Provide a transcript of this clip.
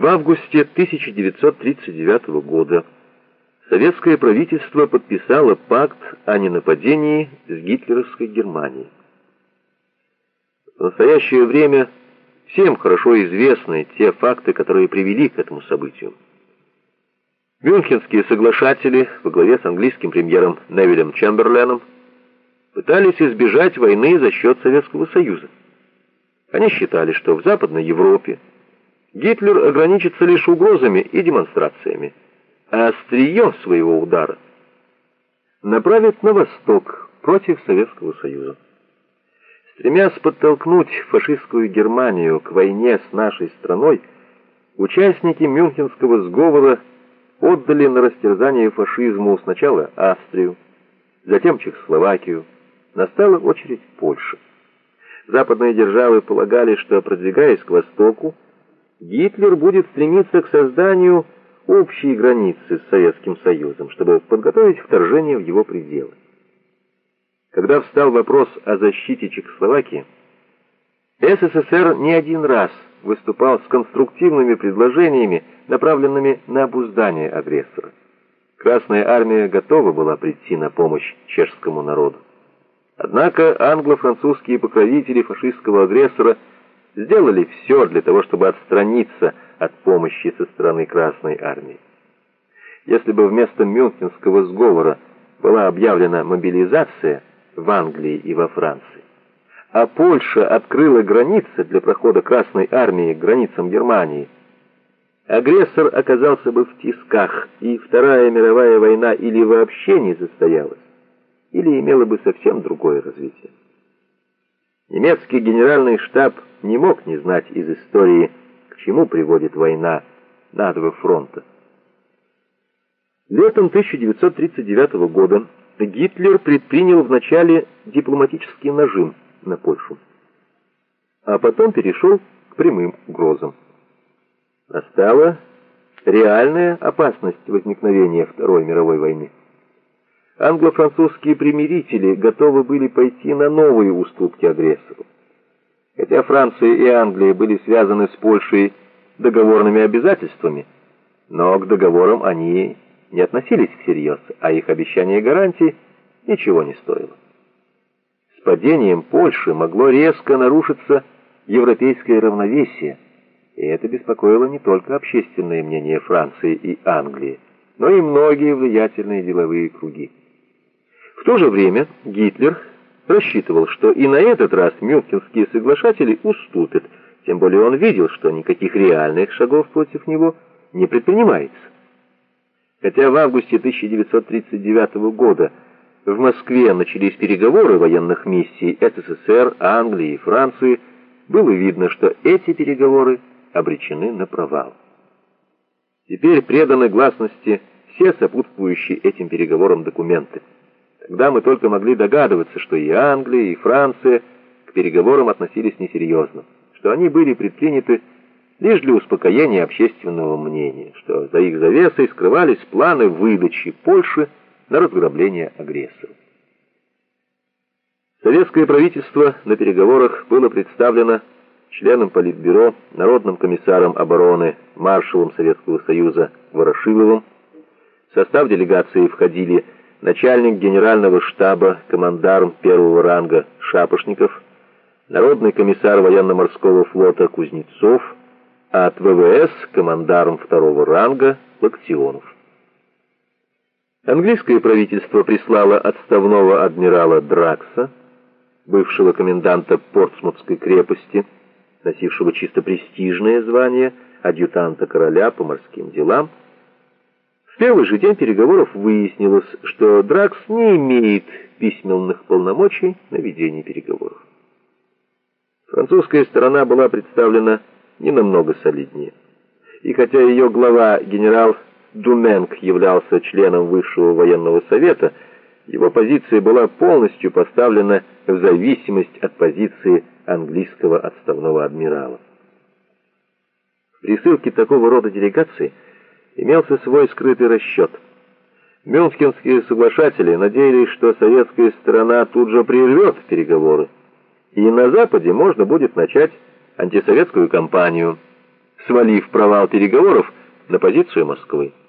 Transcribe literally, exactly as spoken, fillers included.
В августе тысяча девятьсот тридцать девятого года советское правительство подписало пакт о ненападении с гитлеровской Германией. В настоящее время всем хорошо известны те факты, которые привели к этому событию. Мюнхенские соглашатели во главе с английским премьером Невиллем Чемберленом пытались избежать войны за счет Советского Союза. Они считали, что в Западной Европе Гитлер ограничится лишь угрозами и демонстрациями, а острие своего удара направит на восток против Советского Союза. Стремясь подтолкнуть фашистскую Германию к войне с нашей страной, участники Мюнхенского сговора отдали на растерзание фашизму сначала Австрию, затем Чехословакию, настала очередь Польши. Западные державы полагали, что, продвигаясь к востоку, Гитлер будет стремиться к созданию общей границы с Советским Союзом, чтобы подготовить вторжение в его пределы. Когда встал вопрос о защите Чехословакии, СССР не один раз выступал с конструктивными предложениями, направленными на обуздание агрессора. Красная армия готова была прийти на помощь чешскому народу. Однако англо-французские покровители фашистского агрессора сделали все для того, чтобы отстраниться от помощи со стороны Красной армии. Если бы вместо Мюнхенского сговора была объявлена мобилизация в Англии и во Франции, а Польша открыла границы для прохода Красной армии к границам Германии, агрессор оказался бы в тисках, и Вторая мировая война или вообще не состоялась, или имела бы совсем другое развитие. Немецкий генеральный штаб не мог не знать из истории, к чему приводит война на два фронта. Летом тысяча девятьсот тридцать девятого года Гитлер предпринял вначале дипломатический нажим на Польшу, а потом перешел к прямым угрозам. Настала реальная опасность возникновения Второй мировой войны. Англо-французские примирители готовы были пойти на новые уступки агрессору. Хотя Франция и Англия были связаны с Польшей договорными обязательствами, но к договорам они не относились всерьез, а их обещание гарантий ничего не стоило. С падением Польши могло резко нарушиться европейское равновесие, и это беспокоило не только общественное мнение Франции и Англии, но и многие влиятельные деловые круги. В то же время Гитлер рассчитывал, что и на этот раз мюнхенские соглашатели уступят, тем более он видел, что никаких реальных шагов против него не предпринимается. Хотя в августе тысяча девятьсот тридцать девятого года в Москве начались переговоры военных миссий СССР, Англии и Франции, было видно, что эти переговоры обречены на провал. Теперь преданы гласности все сопутствующие этим переговорам документы. Тогда мы только могли догадываться, что и Англия, и Франция к переговорам относились несерьезно, что они были предприняты лишь для успокоения общественного мнения, что за их завесой скрывались планы выдачи Польши на разграбление агрессора. Советское правительство на переговорах было представлено членом Политбюро, народным комиссаром обороны, маршалом Советского Союза Ворошиловым. В состав делегации входили начальник генерального штаба, командарм первого ранга Шапошников, народный комиссар военно-морского флота Кузнецов, а от ВВС командарм второго ранга Локтионов. Английское правительство прислало отставного адмирала Дракса, бывшего коменданта Портсмутской крепости, носившего чисто престижное звание адъютанта короля по морским делам. В первый же день переговоров выяснилось, что Дракс не имеет письменных полномочий на ведение переговоров. Французская сторона была представлена не намного солиднее. И хотя ее глава, генерал Думенг, являлся членом Высшего военного совета, его позиция была полностью поставлена в зависимость от позиции английского отставного адмирала. В присылке такого рода делегаций имелся свой скрытый расчет. Мюнхенские соглашатели надеялись, что советская сторона тут же прервет переговоры, и на Западе можно будет начать антисоветскую кампанию, свалив провал переговоров на позицию Москвы.